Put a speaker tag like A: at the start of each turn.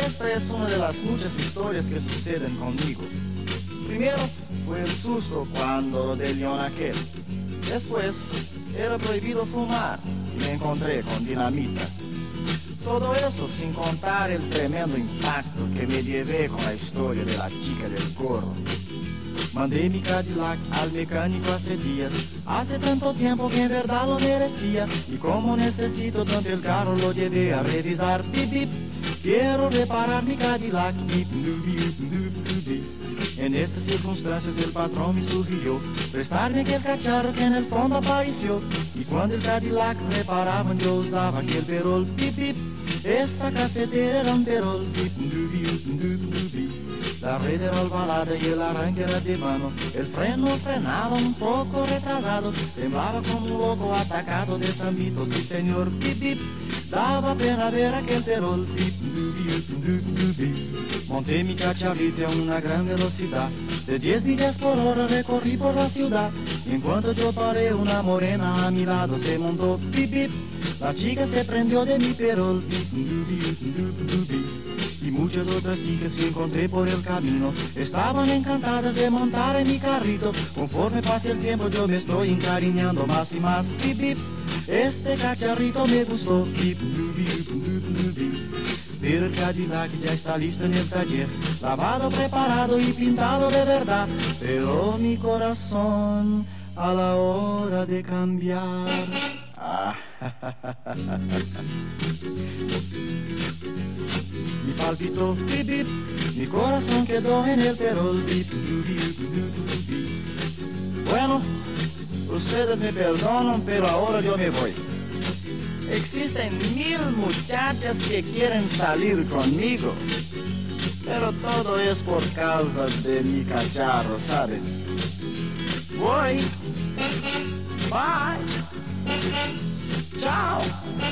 A: Esta es una de las muchas historias que suceden conmigo. Primero fue el susto cuando del león aquel. Después era prohibido fumar y me encontré con dinamita. Todo eso sin contar el tremendo impacto que me llevé con la historia de la chica del gorro. Mandé mi Cadillac al mecánico hace días. Hace tanto tiempo que en verdad lo merecía. Y como necesito tanto el carro lo llevé a revisar. Bip, bip, quiero reparar mi Cadillac. Bip, bip, bip, bip, bip. En estas circunstancias el patrón me sugirió prestarme aquel cacharro que en el fondo apareció. Y cuando el Cadillac reparaban yo usaba aquel perol. Bip, bip, esa cafetera era un perol. Bip, bip, bip, bip, bip, bip. La red era ovalada y el arranque era de mano. El freno frenaba un poco retrasado. Temblaba como un loco atacado de zambito. Sí señor, bip, bip. Daba pena ver aquel perol. Bip, bip, bip, bip, bip. Monté mi cacharrito a una gran velocidad. De 10 millas por hora recorrí por la ciudad. Y en cuanto yo paré, una morena a mi lado se montó. Bip, bip. La chica se prendió de mi perol. Bip, bip, bip, bip, bip. Y muchas otras chicas que encontré por el camino estaban encantadas de montar en mi carrito. Conforme pase el tiempo yo me estoy encariñando más y más. Bip, bip, este cacharrito me gustó. Bip, bip, bip, bip, bip. Pero el Cadillac ya está listo en el taller, lavado, preparado y pintado de verdad. Pero mi corazón a la hora de cambiar mi palpitó, bip, bip, mi corazón quedó en el perol, bip, bip, bip, bip, bip. Bueno, ustedes me perdonan, pero ahora yo me voy. Existen 1000 muchachas que quieren salir conmigo, pero todo es por causa de mi cacharro, ¿saben? Voy. Bye. Chao.